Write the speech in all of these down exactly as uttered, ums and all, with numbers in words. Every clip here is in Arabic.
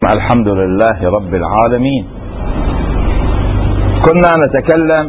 الحمد لله رب العالمين. كنا نتكلم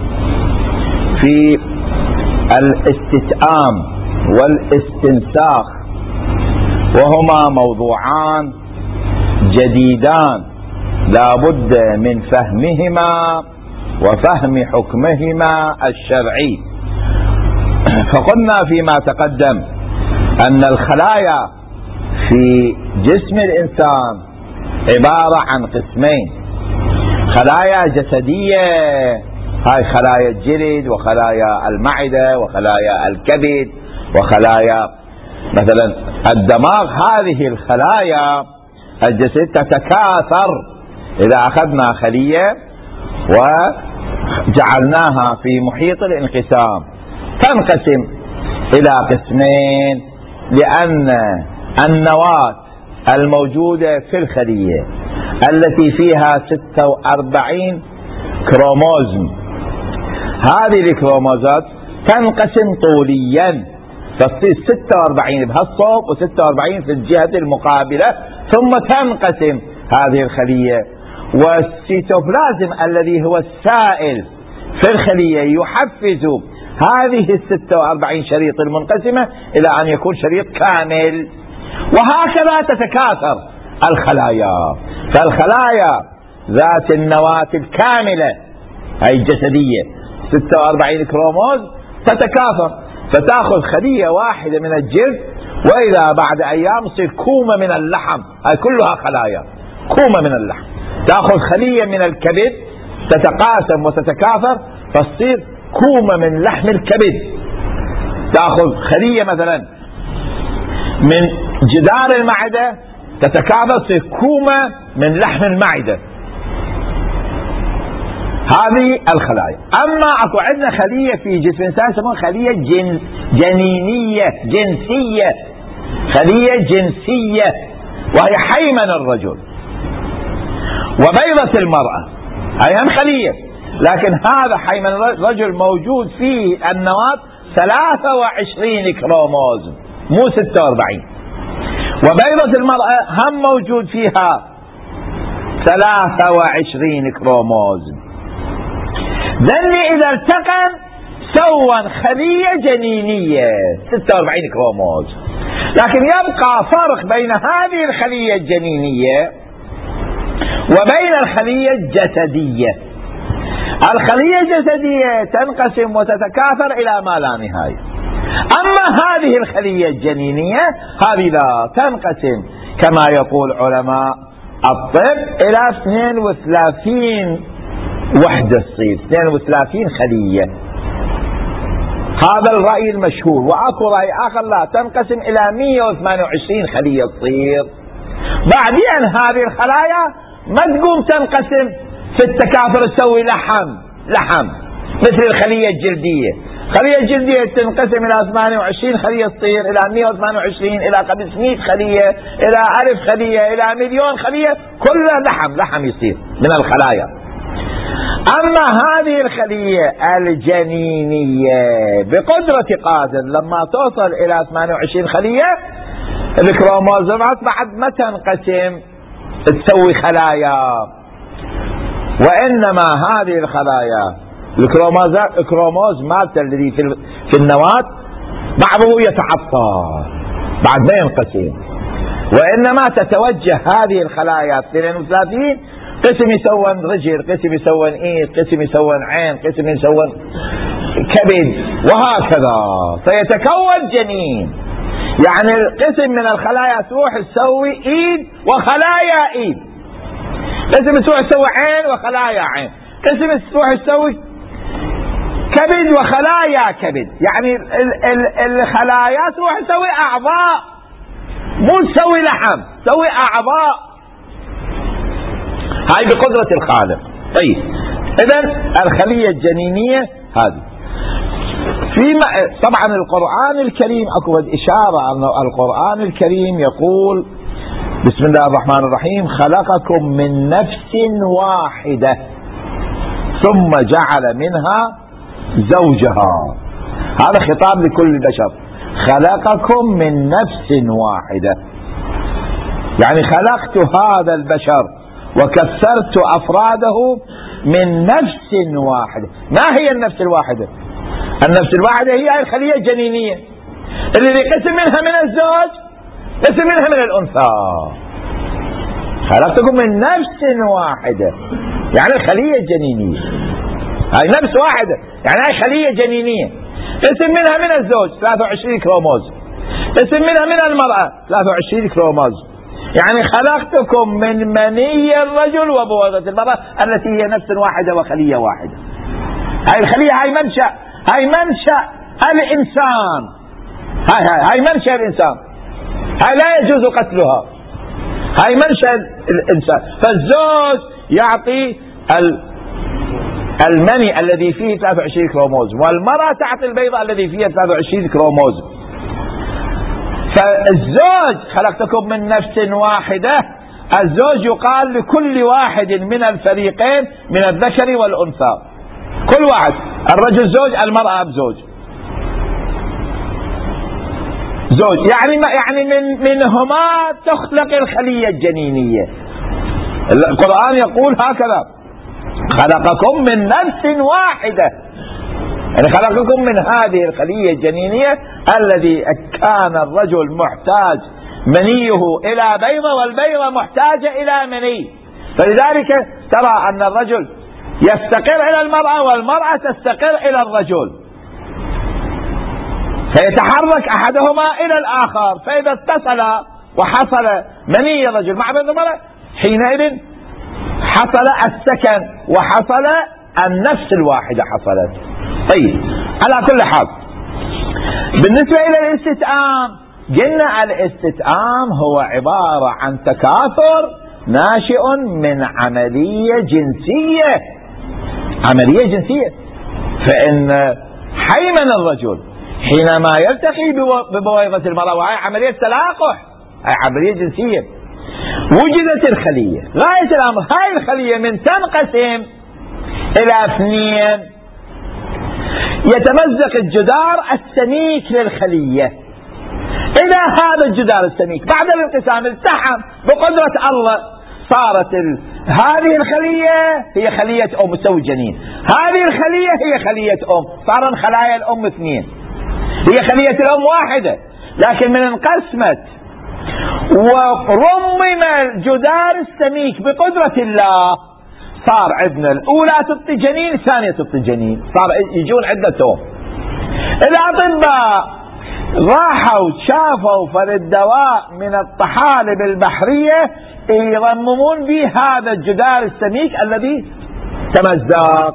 في الاستتئام والاستنساخ، وهما موضوعان جديدان لا بد من فهمهما وفهم حكمهما الشرعي. فقلنا فيما تقدم أن الخلايا في جسم الإنسان عبارة عن قسمين: خلايا جسدية، هاي خلايا الجلد وخلايا المعدة وخلايا الكبد وخلايا مثلا الدماغ. هذه الخلايا الجسد تتكاثر. إذا أخذنا خلية وجعلناها في محيط الانقسام تنقسم إلى قسمين، لأن النواة الموجودة في الخلية التي فيها ستة وأربعين كروموزوم، هذه الكروموزات تنقسم طوليا، تصير ستة وأربعين بهالصوب وستة وأربعين في الجهة المقابلة، ثم تنقسم هذه الخلية. والسيتوبلازم الذي هو السائل في الخلية يحفز هذه الستة وأربعين شريط المنقسمة إلى أن يكون شريط كامل، وهكذا تتكاثر الخلايا. فالخلايا ذات النواة الكاملة أي الجسدية ستة وأربعين كروموز تتكاثر، فتأخذ خلية واحدة من الجلد، وإذا بعد أيام تصير كومة من اللحم، هاي كلها خلايا كومة من اللحم. تأخذ خلية من الكبد تتقاسم وتتكاثر فتصير كومة من لحم الكبد. تأخذ خلية مثلا من جدار المعدة تتكاثر تصير كومة من لحم المعدة. هذه الخلايا. أما أكو عندنا خلية في جسم الإنسان يسمونها خلية جن جنينية جنسية، خلية جنسية، وهي حيمن الرجل وبيضة المرأة، هي هم خلية، لكن هذا حيمن الرجل موجود فيه النواة ثلاثة وعشرين كروموزوم مو ستة وأربعين، وبيضة المرأة هم موجود فيها ثلاثة وعشرين كروموزوم. ذني إذا التقى سوى خلية جنينية ستة وأربعين كروموزوم، لكن يبقى فرق بين هذه الخلية الجنينية وبين الخلية الجسدية. الخلية الجسدية تنقسم وتتكاثر إلى ما لا نهاية، أما هذه الخلية الجنينية هذه لا تنقسم كما يقول علماء الطب إلى اثنين وثلاثين وحدة، تصير اثنين وثلاثين خلية. هذا الرأي المشهور. وأكو رأي آخر لا، تنقسم إلى مئة وثمانية وعشرين خلية تصير. بعدين هذه الخلايا ما تقوم تنقسم في التكاثر تسوي لحم لحم مثل الخلية الجلدية. الخلية الجلدية تنقسم إلى ثمانية وعشرين خلية تصير إلى مئة وثمانية وعشرين إلى خمسمئة خلية إلى ألف خلية إلى مليون خلية، كلها لحم لحم يصير من الخلايا. أما هذه الخلية الجنينية بقدرة قادر لما توصل إلى ثمانية وعشرين خلية الكروموزومات بعد ما تنقسم تسوي خلايا، وإنما هذه الخلايا الكروموزات الكروموز مالته الذي في في النواة بعضه يتعطل بعد ما ينقسم، وإنما تتوجه هذه الخلايا اثنين وثلاثين، قسم يسوون رجل، قسم يسوون ايد، قسم يسوون عين، قسم يسوون كبد، وهكذا فيتكون جنين. يعني القسم من الخلايا تروح تسوي ايد وخلايا ايد، قسم تروح تسوي عين وخلايا عين، قسم تروح تسوي كبد وخلايا كبد. يعني ال ال الخلايا تروح تسوي اعضاء، مو تسوي لحم، تسوي اعضاء. هاي بقدرة الخالق. طيب اذا الخلية الجنينية هذه فيما طبعا القرآن الكريم اكو اشارة ان القرآن الكريم يقول بسم الله الرحمن الرحيم: خلقكم من نفس واحدة ثم جعل منها زوجها. هذا خطاب لكل البشر. خلقكم من نفس واحدة. يعني خلقت هذا البشر وكسرت أفراده من نفس واحدة. ما هي النفس الواحدة؟ النفس الواحدة هي الخلية الجنينية الذي قسم منها من الزوج، قسم منها من الأنثى. خلقتكم من نفس واحدة يعني خلية جنينية، هاي نفس واحدة يعني هاي خلية جنينية، قسم منها من الزوج ثلاثة وعشرين كروموز، قسم منها من المرأة ثلاثة وعشرين كروموز. يعني خلقتكم من مني الرجل وبويضة المرأة التي هي نفس واحدة وخلية واحدة. هاي الخلية هاي منشأ، هاي منشأ الإنسان، هاي هاي هاي منشأ الإنسان، هاي لا يجوز قتلها، هاي منشأ الإنسان. فالزوج يعطي المني الذي فيه ثلاثة وعشرين كروموز، والمرأة تعطي البيضة الذي فيها ثلاثة وعشرين كروموز. فالزوج خلقتكم من نفس واحدة، الزوج يقال لكل واحد من الفريقين من الذكر والأنثى، كل واحد، الرجل زوج، المرأة زوج زوج يعني ما يعني من منهما تخلق الخلية الجنينية. القرآن يقول هكذا: خلقكم من نفس واحدة، يعني خلقكم من هذه الخلية الجنينية الذي كان الرجل محتاج منيه إلى بيضة والبيضة محتاجة إلى مني، فلذلك ترى أن الرجل يستقر إلى المرأة والمرأة تستقر إلى الرجل، فيتحرك أحدهما إلى الآخر، فإذا اتصل وحصل مني الرجل مع بيض المرأة حينئذ حصل السكن وحصل النفس الواحدة حصلت. طيب، على كل حال بالنسبة إلى الاستتئام، قلنا الاستتئام هو عبارة عن تكاثر ناشئ من عملية جنسية، عملية جنسية. فإن حيمن الرجل حينما يلتقي ببويضة المرأة، وهي عملية تلاقح، هي عملية جنسية، وجدت الخلية. غاية الأمر هاي الخلية من تنقسم إلى اثنين، يتمزق الجدار السميك للخلية. إذا هذا الجدار السميك بعد الانقسام التحم بقدرة الله، صارت ال... هذه الخلية هي خلية أم تسوي جنين، هذه الخلية هي خلية أم، صار خلايا الأم اثنين، هي خلية الأم واحدة، لكن من انقسمت ورمم الجدار السميك بقدرة الله، صار عندنا الأولى تعطي جنين، الثانية تعطي جنين، صار يجون عدتهم. الأطباء راحوا شافوا فر الدواء من الطحالب البحرية يرممون به هذا الجدار السميك الذي تمزق،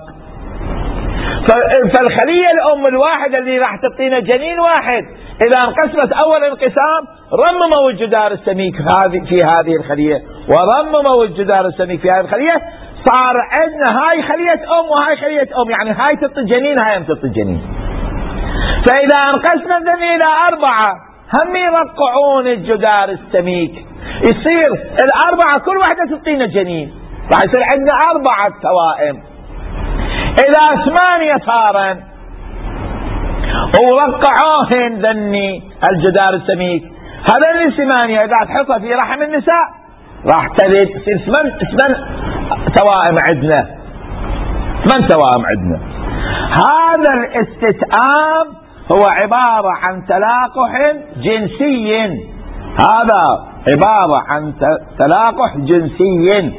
فالخلية الأم الواحدة اللي راح تعطينا جنين واحد إذا انقسمت أول انقسام رمموا الجدار السميك في هذه الخلية ورمموا الجدار السميك في هذه الخلية، صار عندنا هاي خلية أم وهاي خلية أم، يعني هاي تعطي جنين هاي هم تعطي جنين. فإذا انقسمنا الدنيا إلى أربعة هم يرقعون الجدار السميك، يصير الأربعة كل واحدة تعطينا جنين، راح يصير عندنا أربعة توائم. إذا ثمانية صارن ورقعوهن ذني الجدار السميك، هذا الثمانية إذا تحطها في رحم النساء راح تلد، تصير ثمان ثمان توائم عندنا، ثمان توائم عندنا. هذا الاستتئام هو عبارة عن تلاقح جنسي، هذا عبارة عن تلاقح جنسي.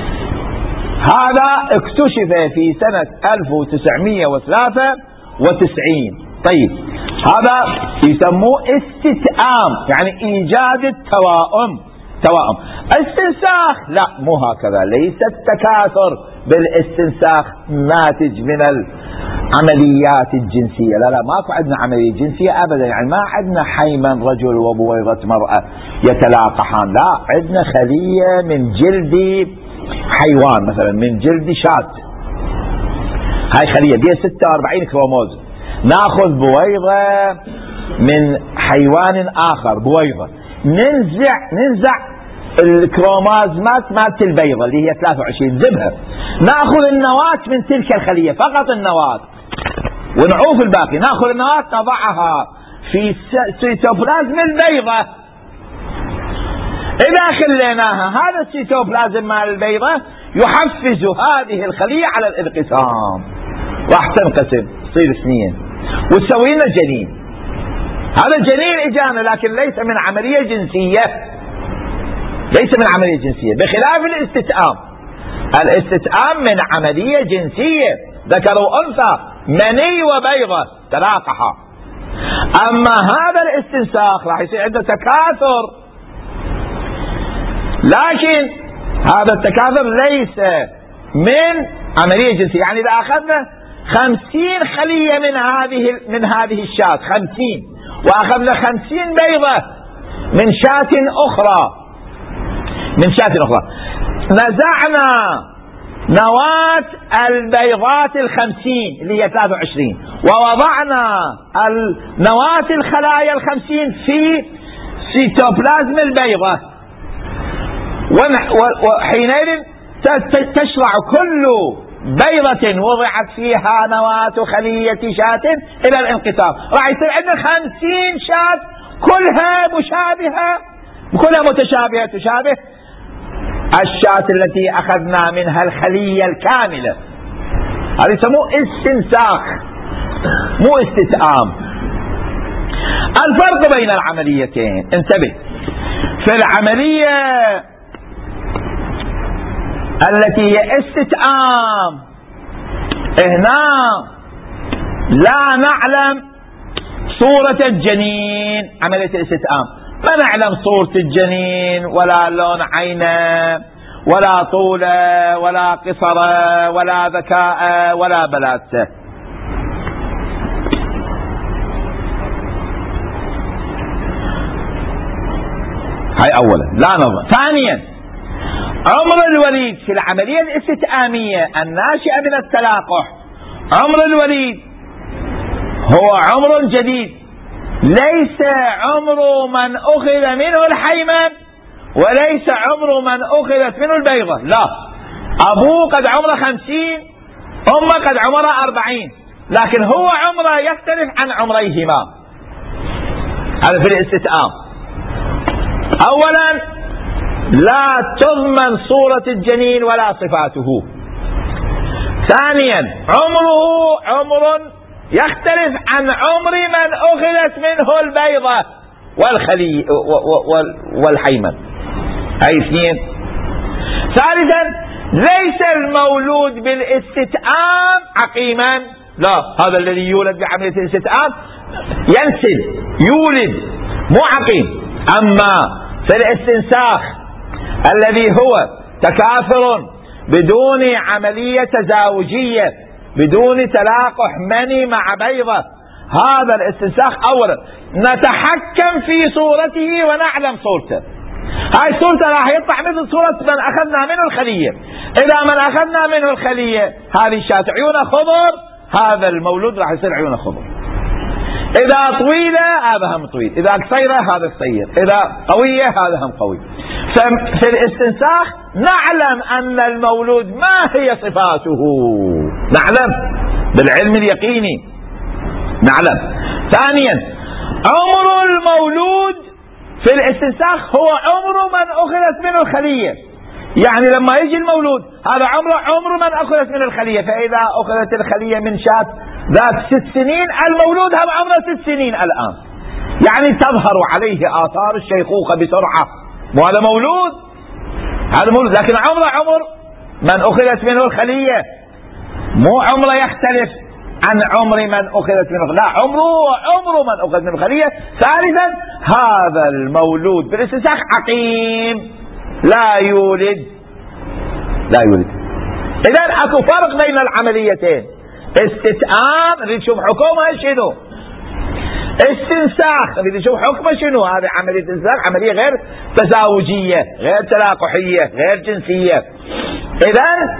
هذا اكتشف في سنة ألف وتسعمئة وثلاثة وتسعين. طيب، هذا يسموه استتئام، يعني إيجاد التوائم. توائم استنساخ لا، مو هكذا، ليس التكاثر بالاستنساخ ناتج من العمليات الجنسية، لا لا، ماكو عندنا عملية جنسية أبدا، يعني ما عندنا حيمن رجل وبويضة مرأة يتلاقحان، لا، عندنا خلية من جلد حيوان، مثلا من جلد شاة، هاي خلية بها ستة وأربعين كروموز، ناخذ بويضة من حيوان آخر، بويضة ننزع ننزع الكروموزومات مالت البيضة اللي هي ثلاثة وعشرين، ذبها، ناخذ النواة من تلك الخلية، فقط النواة، ونعوف الباقي، ناخذ النواة نضعها في سيتوبلازم البيضة. إذا خليناها هذا السيتوبلازم مال البيضة يحفز هذه الخلية على الانقسام، راح تنقسم تصير اثنين وتسوي لنا جنين. هذا الجنين اجانا لكن ليس من عملية جنسية، ليس من عملية جنسية، بخلاف الاستتئام. الاستتئام من عملية جنسية، ذكر وأنثى، مني وبيضة تلاقحا. أما هذا الاستنساخ راح يصير عنده تكاثر، لكن هذا التكاثر ليس من عملية جنسية. يعني إذا أخذنا خمسين خلية من هذه من هذه الشاة، خمسين، وأخذنا خمسين بيضة من شاة أخرى من شاة أخرى نزعنا نواة البيضات الخمسين اللي هي ثلاثة وعشرين، ووضعنا نواة الخلايا الخمسين في سيتوبلازم البيضة، وحينئذ تشرع كل بيضة وضعت فيها نواة خلية شاة إلى الانقسام. راح يصير عندنا خمسين شاة كلها مشابهة، كلها متشابهة تشابه الشاة التي أخذنا منها الخلية الكاملة. هذا يسموه استنساخ مو استتئام. الفرق بين العمليتين، انتبه، في العملية التي هي استتئام هنا لا نعلم صورة الجنين. عملية الاستتئام ما نعلم صورة الجنين ولا لون عينه ولا طوله ولا قصره ولا ذكاءه ولا بلادته. هاي أولا لا نظر. ثانيا، عمر الوليد في العملية الاستتئامية الناشئة من التلاقح، عمر الوليد هو عمر جديد، ليس عمر من أخذ منه الحيمن وليس عمر من أخذت منه البيضة. لا، أبوه قد عمره خمسين، أمه قد عمره أربعين، لكن هو عمره يختلف عن عمريهما. هذا في الاستتئام. أولا، لا تضمن صورة الجنين ولا صفاته. ثانيا، عمره عمر يختلف عن عمر من أخذت منه البيضة والخلي والحيمن. هاي اثنين. ثالثا، ليس المولود بالاستتئام عقيما، لا، هذا الذي يولد بعملية الاستتئام ينسل يولد مو عقيم. أما في الاستنساخ الذي هو تكاثر بدون عملية تزاوجية، بدون تلاقح مني مع بيضة، هذا الاستنساخ أولا نتحكم في صورته ونعلم صورته. هاي صورته راح يطلع مثل صورة من أخذنا منه الخلية. إذا من أخذنا منه الخلية هذه الشاة عيونها خضر، هذا المولود راح يصير عيونه خضر. إذا طويلة هذا هم طويل، إذا قصيرة هذا قصير، إذا قوية هذا هم قوي. في الاستنساخ نعلم أن المولود ما هي صفاته، نعلم بالعلم اليقيني نعلم. ثانيا، عمر المولود في الاستنساخ هو عمر من أخذت منه الخلية. يعني لما يجي المولود هذا عمره عمر من أخذت منه الخلية، فإذا أخذت الخلية من شاة ذات ست سنين، المولود هم عمره ست سنين الآن، يعني تظهر عليه آثار الشيخوخة بسرعة. وهذا مولود، هذا مولود، لكن عمره عمر من أخذت منه الخلية، مو عمره يختلف عن عمر من أخذت منه، لا، عمره عمر من أخذت منه الخلية. ثالثا، هذا المولود بالاستنساخ عقيم لا يولد لا يولد. إذن أكو فرق بين العمليتين. استتئام نريد نشوف حكمها شنو، استنساخ نريد نشوف حكمها شنو. هذه عملية استنساخ عملية غير تزاوجية، غير تلاقحية، غير جنسية. إذن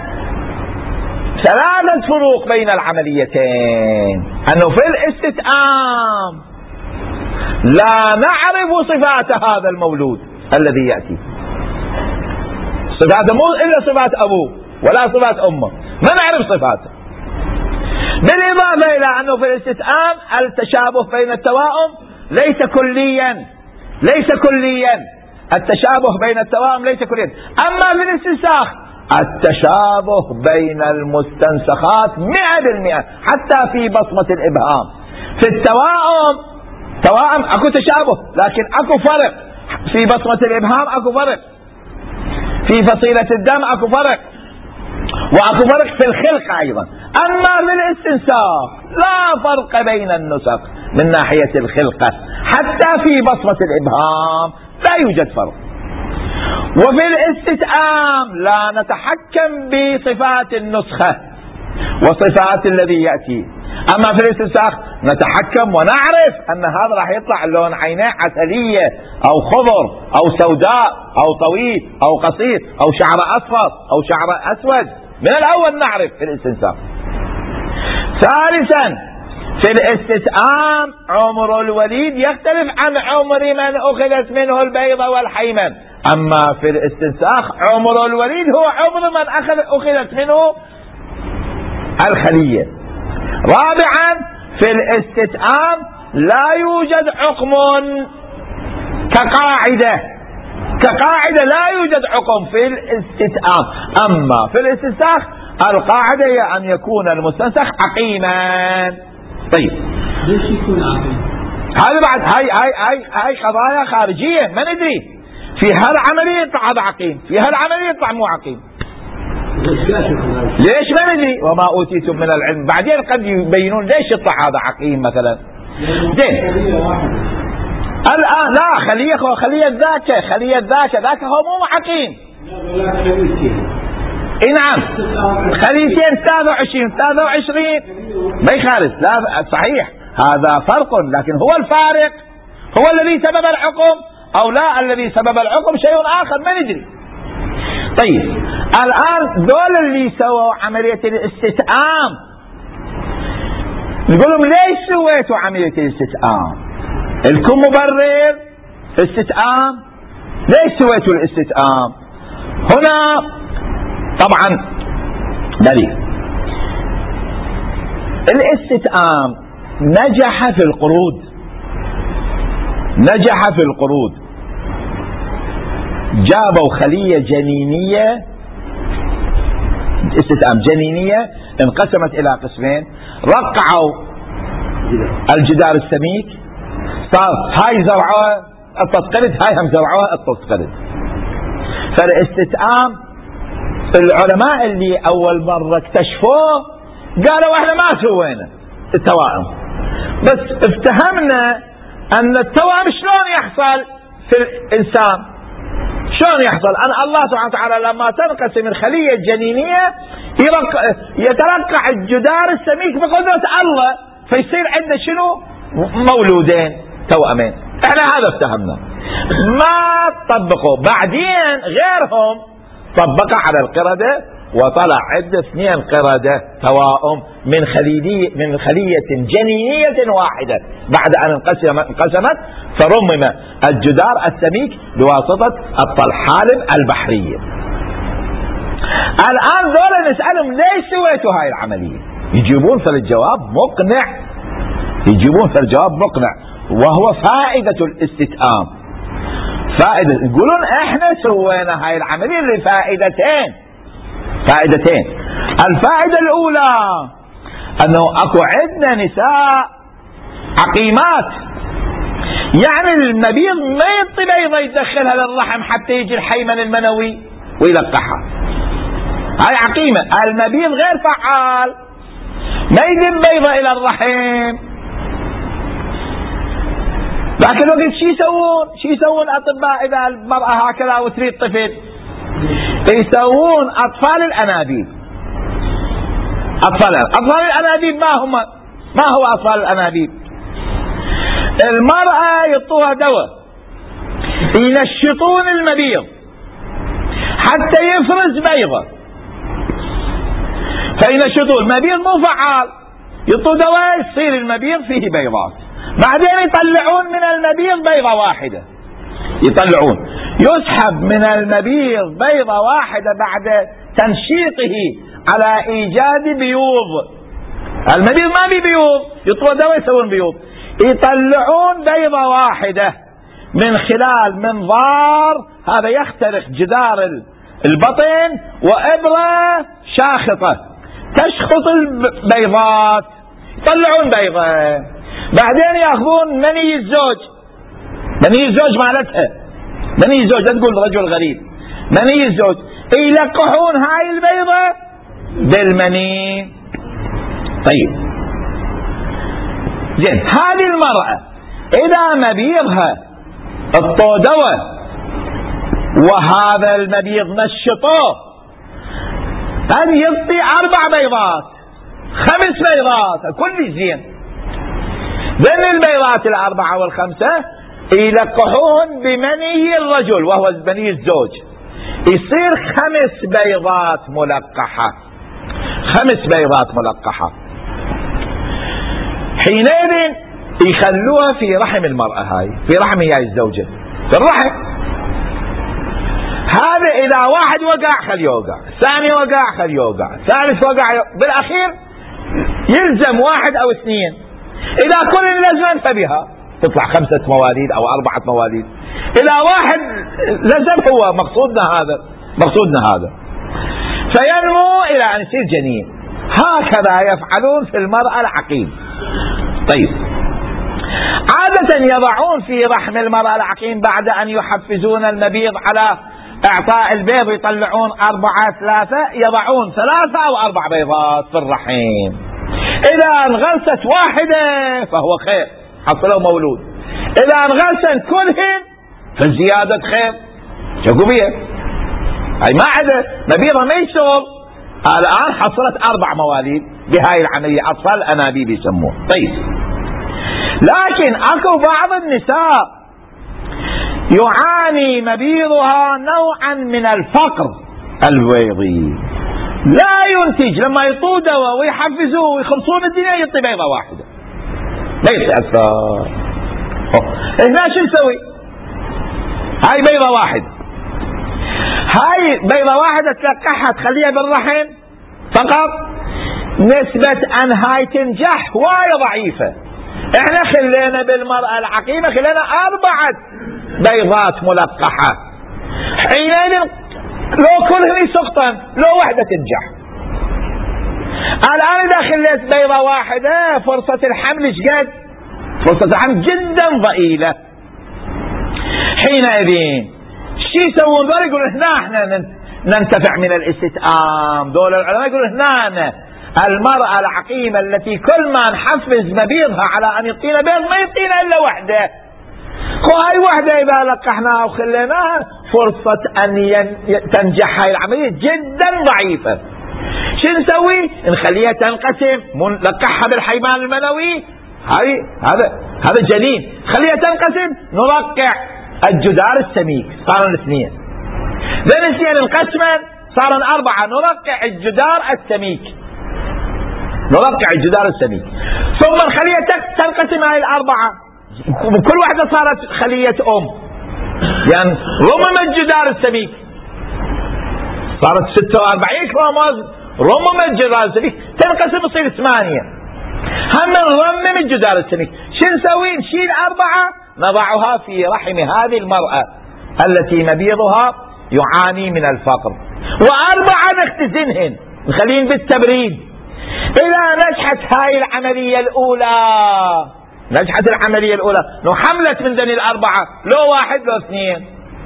ثلاثة فروق بين العمليتين، أنه في الاستتئام لا نعرف صفات هذا المولود الذي يأتي، صفاته مو إلا صفات أبوه ولا صفات أمه، ما نعرف صفاته. بالإضافة إلى أنه في الاستتئام التشابه بين التوائم ليس كليا، ليس كليا. التشابه بين التوائم ليس كليا. أما في الاستنساخ التشابه بين المستنسخات مئة بالمئة حتى في بصمة الإبهام. في التوائم توائم اكو تشابه لكن اكو فرق، في بصمة الإبهام اكو فرق، في فصيلة الدم اكو فرق، واكو فرق في الخلقة ايضا. اما في الاستنساخ لا فرق بين النسخ من ناحية الخلقة، حتى في بصمة الإبهام لا يوجد فرق. وفي الاستتآم لا نتحكم بصفات النسخة وصفات الذي يأتي. أما في الاستنساخ نتحكم ونعرف أن هذا راح يطلع لون عينيه عسلية أو خضر أو سوداء أو طويل أو قصير أو شعر أصفر أو شعر أسود، من الأول نعرف في الاستنساخ. ثالثا في الاستتآم عمر الوليد يختلف عن عمر من أخذت منه البيضة والحيمن. أما في الاستنساخ عمر الوليد هو عمر من أخذ أخذت منه الخلية. رابعا في الاستتآم لا يوجد عقم كقاعدة، كقاعدة لا يوجد عقم في الاستتآم. أما في الاستنساخ القاعدة هي أن يكون المستنسخ عقيما. طيب ليش يكون عقيم؟ هذا بعد هاي هاي هاي هاي قضايا خارجية ما ندري. في هالعملية يطلع هذا عقيم، في هالعملية يطلع مو عقيم. ليش ما ندري؟ وما أوتيتم من العلم. بعدين قد يبينون ليش يطلع هذا عقيم مثلا. زين الآن لا خلية خلية ذاك خلية ذاك ذاك هو مو عقيم. اي نعم خليتين ثلاثة وعشرين ثلاثة وعشرين ما يخالف، لا صحيح هذا فرق، لكن هو الفارق هو الذي سبب الحكم او لا الذي سبب الحكم شيء اخر ما ندري. طيب الان دول اللي سووا عملية الاستتآم نقول لهم ليش سويتوا عملية الاستتآم؟ لكم مبرر استتآم؟ ليش سويتوا الاستتآم؟ هنا طبعا دليل الاستتآم نجح في القرود، نجح في القرود. جابوا خلية جنينية استتآم جنينية انقسمت الى قسمين، رقعوا الجدار السميك صار هاي زرعوها التصقلد هاي هم زرعوها التصقلد. فالاستتآم العلماء اللي اول مرة اكتشفوه قالوا احنا ما سوينا التوائم، بس افتهمنا ان التوائم شلون يحصل في الانسان، شلون يحصل ان الله سبحانه وتعالى لما تنقسم الخلية الجنينية يترقع الجدار السميك بقدرة الله فيصير عندنا شنو مولودين توأمين. احنا هذا افتهمنا ما طبقوا. بعدين غيرهم طبق على القردة وطلع عدة اثنين قردة توائم من خلية من خلية جنينية واحدة بعد أن انقسمت فرمم الجدار السميك بواسطة الطلحالب البحرية. الآن دول نسألهم ليش سويتوا هاي العملية؟ يجيبون في الجواب مقنع، يجيبون في الجواب مقنع وهو فائدة الاستتآم. فائدة يقولون احنا سوينا هاي العملية لفائدتين، فائدتين. الفائدة الأولى أنه أكو عندنا نساء عقيمات، يعني المبيض ما يعطي بيضة يدخلها للرحم حتى يجي الحيمن المنوي ويلقحها. هاي عقيمة، المبيض غير فعال ما يجيب بيضة إلى الرحم. لكن وقت شي يسوون شي يسوون أطباء إذا المرأة هكذا وتريد طفل؟ يسوون أطفال الأنابيب. أطفال أطفال الأنابيب ما هم ما هو أطفال الأنابيب؟ المرأة يعطوها دواء ينشطون المبيض حتى يفرز بيضة، فينشطون المبيض مو فعال، يعطوا دواء يصير المبيض فيه بيضات، بعدين يطلعون من المبيض بيضة واحدة، يطلعون يسحب من المبيض بيضة واحدة بعد تنشيطه على إيجاد بيوض. المبيض ما بي بيوض، يطلعوا دواء يسوون بيوض، يطلعون بيضة واحدة من خلال منظار، هذا يخترق جدار البطن وإبرة شاخطة تشخط البيضات، يطلعون بيضة، بعدين يأخذون مني الزوج، مني الزوج مالتها، مني الزوج لا تقول رجل غريب، مني الزوج، يلقحون هاي البيضة بالمني. طيب زين، هذه المرأة إذا مبيضها الطودوة وهذا المبيض نشطوه قد يعطي أربع بيضات خمس بيضات كل زين، ذن البيضات الأربعة والخمسة يلقحون بمني الرجل وهو مني الزوج، يصير خمس بيضات ملقحة، خمس بيضات ملقحة. حينئذ يخلوها في رحم المرأة، هاي في رحم هاي الزوجة في الرحم. هذا إذا واحد وقع خل يوقع، ثاني وقع خل يوقع، ثالث وقع، بالأخير يلزم واحد أو اثنين، إذا كل لزم فبها تطلع خمسة مواليد أو أربعة مواليد، إذا واحد لزم هو مقصودنا هذا، مقصودنا هذا فينمو إلى أن يصير جنين. هكذا يفعلون في المرأة العقيم. طيب عادة يضعون في رحم المرأة العقيم بعد أن يحفزون المبيض على إعطاء البيض يطلعون أربعة ثلاثة، يضعون ثلاثة أو أربع بيضات في الرحم. إذا انغلست واحدة فهو خير، حصلوا مولود، إذا انغلسن كلهن فالزيادة خير. شكو بيه هاي ما عدا مبيضة ما يشتغل، الآن حصلت أربع مواليد بهاي العملية، أطفال أنابيب يسموه. طيب لكن أكو بعض النساء يعاني مبيضها نوعا من الفقر البيضي، لا ينتج، لما يطوا دواء ويحفزوه ويخلصون الدنيا يعطي بيضة واحدة ما يتأثر. هنا شو نسوي؟ هاي بيضة واحدة، هاي بيضة واحدة تلقحها تخليها بالرحم فقط، نسبة أن هاي تنجح وايد ضعيفة. احنا خلينا بالمرأة العقيمة خلينا أربعة بيضات ملقحة، حينئذ لو كلهم يسقطن لو واحدة تنجح. الآن إذا خليت بيضة واحدة فرصة الحمل شقد؟ فرصة الحمل جدا ضئيلة. حينئذ شي يسوون دول؟ يقولون هنا احنا ننتفع من الاستئام، دول العلماء يقولون هنا المرأة العقيمة التي كل ما نحفز مبيضها على أن يعطينا بيض ما يعطينا إلا وحدة، وهاي وحدة إذا لقحناها وخليناها فرصة أن تنجح هاي العملية جدا ضعيفة. شو نسوي؟ نخليها تنقسم، نلقحها بالحيوان المنوي، هاي هذا هذا جنين، خليها تنقسم، نرقع الجدار السميك، صاروا الاثنين، ذن الاثنين انقسما صاروا أربعة، نرقع الجدار السميك، نرقع الجدار السميك، ثم الخلية تنقسم هاي الأربعة، كل واحدة صارت خلية أم، يعني رمم الجدار السميك صارت ستة وأربعين كروموز، رمم الجدار السميك تنقسم تصير ثمانية، هم نرمم الجدار السميك. شو نسوي؟ نشيل أربعة نضعها في رحم هذه المرأة التي مبيضها يعاني من الفقر، وأربعة نختزنهن نخلين بالتبريد. إذا نجحت هاي العملية الأولى، نجحت العملية الأولى لو حملت من ذني الأربعة لو واحد لو اثنين،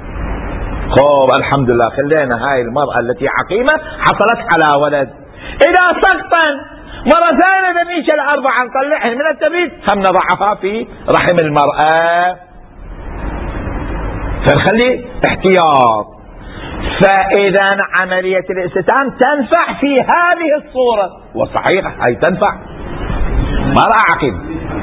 خوب الحمد لله خلينا هاي المرأة التي عقيمة حصلت على ولد. إذا سقطا مرة ثانية ذنيش الأربعة نطلعهن من التبريد هم نضعها في رحم المرأة، فنخلي احتياط. فإذا عملية الاستئام تنفع في هذه الصورة، وصحيح هي تنفع مرأة عقيمة.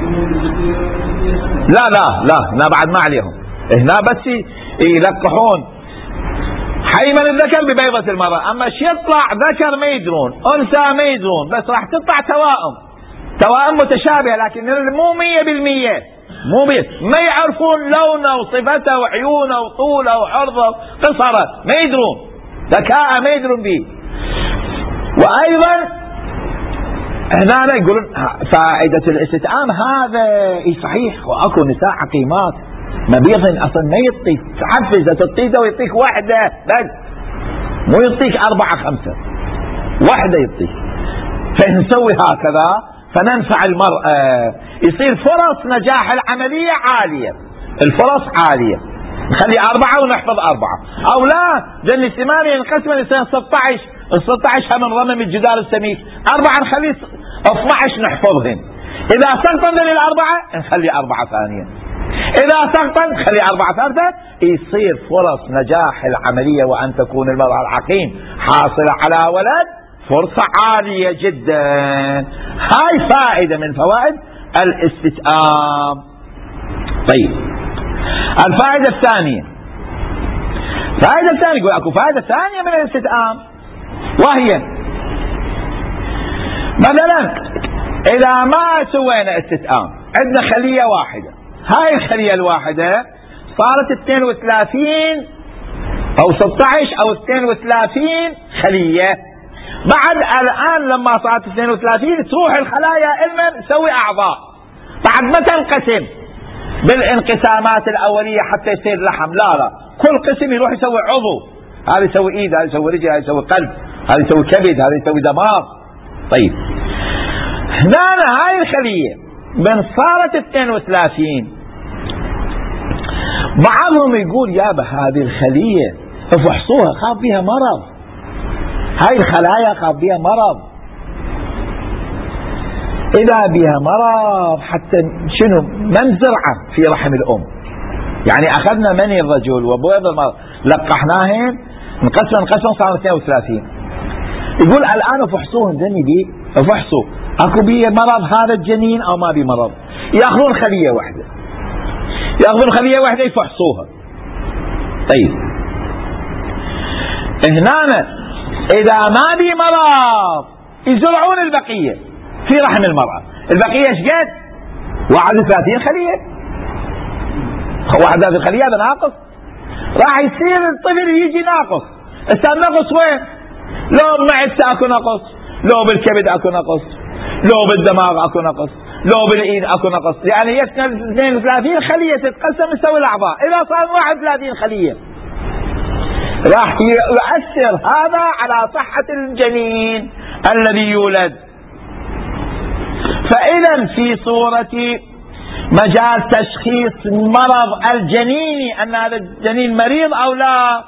لا لا لا هنا بعد ما عليهم، هنا بس يلقحون حيمن الذكر ببيضة المرأة، أما شي يطلع ذكر ما يدرون، أنثى ما يدرون، بس راح تطلع توائم، توائم متشابهة لكن مو مية بالمية، مو بيه ما يعرفون لونه وصفته وعيونه وطوله وعرضه وقصره، ما يدرون ذكاء ما يدرون به. وأيضا هنا يقولون فائدة الاستئام هذا صحيح، وأكو نساء عقيمات مبيض اصلا ما يعطيك، تحفزه تعطيه ويعطيك واحده بس، مو يعطيك اربعه خمسه، واحده يعطيك. فنسوي هكذا فننفع المرأة، يصير فرص نجاح العملية عالية، الفرص عالية. نخلي أربعة ونحفظ أربعة، أو لا جني ثمانية ينقسم لسنة ستة عشر، ال ستة عشر هم نرمم الجدار السميك، أربعة نخلي اثني عشر نحفظهن. إذا سقطن الأربعة نخلي أربعة ثانية، إذا سقطن نخلي أربعة ثالثة. يصير فرص نجاح العملية وأن تكون المرأة العقيم حاصلة على ولد فرصة عالية جدا. هاي فائدة من فوائد الاستتئام. طيب الفائدة الثانية، الفائدة الثانية يقول اكو فائدة ثانية من الاستتئام، وهي مثلا اذا ما سوينا استتئام عندنا خلية واحدة، هاي الخلية الواحدة صارت اثنين وثلاثين او ستة عشر او اثنين وثلاثين خلية. بعد الآن لما صارت اثنين وثلاثين تروح الخلايا إلنا تسوي أعضاء، بعد ما تنقسم بالانقسامات الأولية حتى يصير لحم، لا لا، كل قسم يروح يسوي عضو، هذا يسوي إيد، هذا يسوي رجل، هذا يسوي قلب، هذا يسوي كبد، هذا يسوي دماغ. طيب هنا هاي الخلية من صارت اثنين وثلاثين بعضهم يقول يابا هذه الخلية افحصوها خاف بها مرض، هاي الخلايا خاف بها مرض. إذا بها مرض حتى شنو ما نزرعه في رحم الأم، يعني أخذنا مني الرجل وبيض المرض لقحناهن نقسم نقسم صار اثنين وثلاثين. يقول الآن افحصوهن ذني بي افحصوا اكو بيه مرض هذا الجنين او ما بي مرض، ياخذون خلية واحدة، ياخذون خلية واحدة يفحصوها. طيب هنا إذا ما بي مرض يزرعون البقية في رحم المرأة. البقية ايش قد؟ واحد وثلاثين خلية، واحد وثلاثين خلية هذا ناقص، راح يصير الطفل يجي ناقص. استاذ ناقص وين؟ لو بمعدته اكو نقص، لو بالكبد اكو نقص، لو بالدماغ اكو نقص، لو بالايد اكو نقص، يعني هي اثنين وثلاثين خلية تتقسم تسوي الاعضاء. اذا صار واحد وثلاثين خلية راح يؤثر هذا على صحة الجنين الذي يولد. فإذا في صورة مجال تشخيص مرض الجنين أن هذا الجنين مريض أو لا،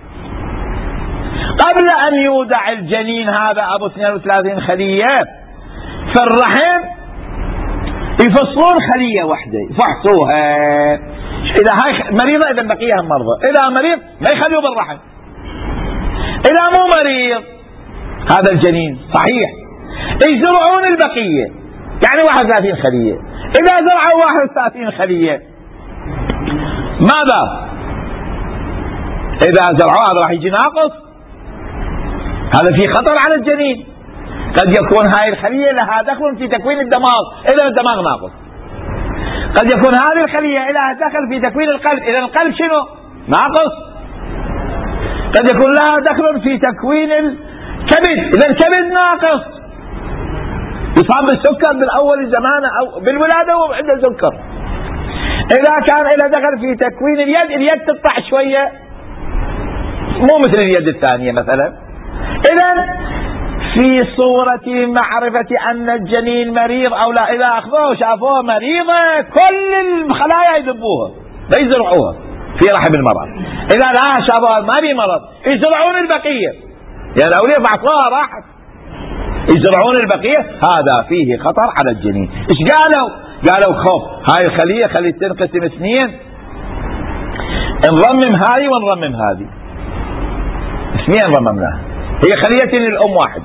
قبل أن يودع الجنين هذا أبو اثنين وثلاثين خلية في الرحم يفصلون خلية واحدة يفحصوها، إذا هاي مريضة إذا بقيها مرضى، إذا مريض ما يخلوه بالرحم، إذا مو مريض هذا الجنين صحيح يزرعون البقية، يعني واحد وثلاثين خلية. إذا زرعوا واحد وثلاثين خلية ماذا؟ إذا زرعوا هذا راح يجي ناقص، هذا في خطر على الجنين. قد يكون هاي الخلية لها دخل في تكوين الدماغ، إذا الدماغ ناقص. قد يكون هذه الخلية لها دخل في تكوين القلب، إذا القلب شنو؟ ناقص. قد يكون لها دخل في تكوين الكبد، إذا الكبد ناقص. يصاب بالسكر بالأول زمان أو بالولادة وعنده سكر. إذا كان إلى دخل في تكوين اليد، اليد تقطع شوية مو مثل اليد الثانية مثلا. إذا في صورة معرفة أن الجنين مريض أو لا، إذا أخذوه شافوه مريضة كل الخلايا يذبوها لا يزرعوها في رحم المرأة. إذا لا شافوها ما بي مرض يزرعون البقية، يعني الأولياء بعطوها راحت يزرعون البقية، هذا فيه خطر على الجنين. إيش قالوا؟ قالوا خوف هاي الخلية خلي تنقسم اثنين، نرمم هذه ونرمم هذه، اثنين رممناها، هي خلية للأم واحدة،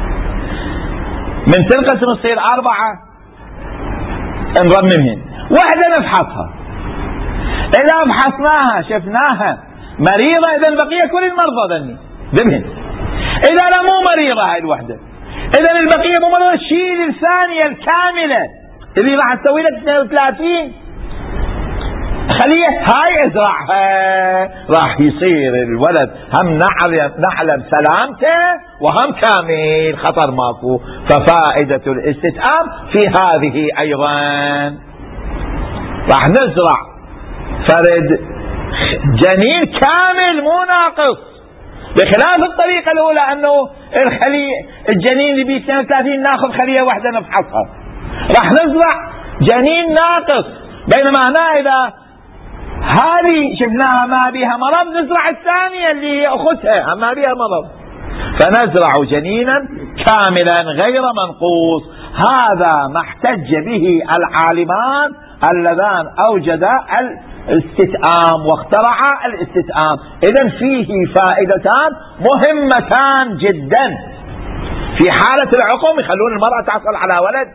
من تنقسم تصير أربعة نرممهن، واحدة نفحصها، إذا فحصناها شفناها مريضة إذا البقية كل المرضى ذني ذبهن. إذا لا مو مريضة هاي الوحدة، إذا البقية مو مريضة، شيل الثانية الكاملة اللي راح تسوي لك اثنين وثلاثين خلية هاي ازرعها، راح يصير الولد هم نعلم نعلم سلامته وهم كامل خطر ماكو. ففائدة الاستتئام في هذه ايضا، راح نزرع فرد جنين كامل مو ناقص، بخلاف الطريقة الأولى أنه الخلية الجنين اللي بيه اثنين وثلاثين ناخذ خلية واحدة نفحصها، راح نزرع جنين ناقص. بينما هنا إذا هذه شفناها ما بها مرض نزرع الثانية اللي هي أختها ما بها مرض، فنزرع جنينا كاملا غير منقوص. هذا ما احتج به العالمان اللذان أوجدا الاستتآم واخترعا الاستتآم. إذن فيه فائدتان مهمتان جدا. في حالة العقم يخلون المرأة تحصل على ولد،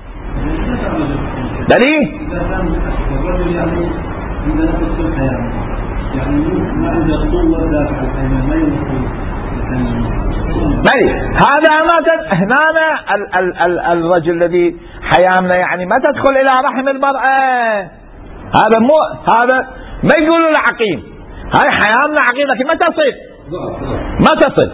بلي بلي هذا ما تد... هنا ال... ال... ال... الرجل الذي حيامنا يعني ما تدخل إلى رحم المرأة، هذا مو هذا ما يقولوا العقيم، هاي حيامنا عقيم لكن ما تصل ما تصل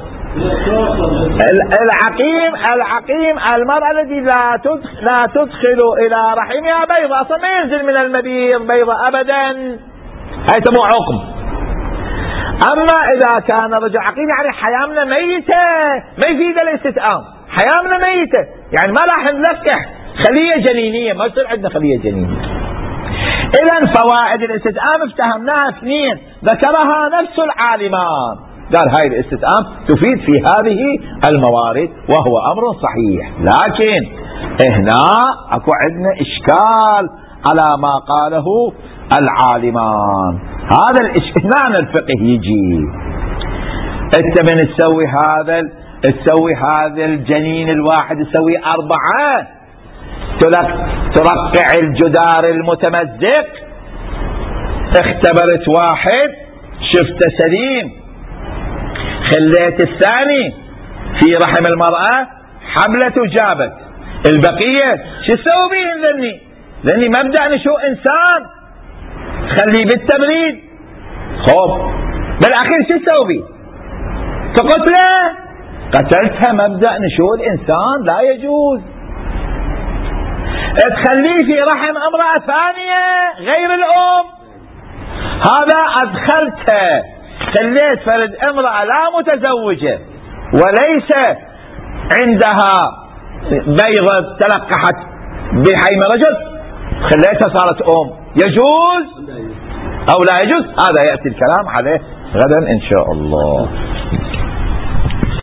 العقيم. العقيم المرأة التي لا تدخل لا تدخل إلى رحمها بيضة، أصلا ما ينزل من المبيض بيضة أبدا، هاي تسموه عقم. أما إذا كان رجل عقيم يعني حيامنا ميتة، ما يفيد الاستتآم، حيامنا ميتة يعني ما راح نلقح خلية جنينية، ما يصير عندنا خلية جنينية. إذن فوائد الاستتآم افتهمناها اثنين ذكرها نفس العالمان، قال هاي الاستتآم تفيد في هذه الموارد وهو أمر صحيح. لكن هنا أكو عندنا إشكال على ما قاله العالمان. هذا الاشكال الفقه يجي انت من تسوي هذا تسوي هذا الجنين الواحد تسوي أربعة، ترقع الجدار المتمزق، اختبرت واحد شفته سليم، خليت الثاني في رحم المرأة حملت وجابت، البقية شو تسوي بيهم ذني؟ لأني مبدأ نشوء إنسان خليه بالتبريد، خوف بالأخير شو تسوي بيه؟ تقتله، قتلتها مبدأ نشوء الإنسان لا يجوز. تخليه في رحم امرأة ثانية غير الأم، هذا أدخلته خليت فرد امرأة لا متزوجة وليس عندها بيضة تلقحت بحيم رجل، خليتها صارت أم، يجوز أو لا يجوز؟ هذا يأتي الكلام عليه غدا إن شاء الله.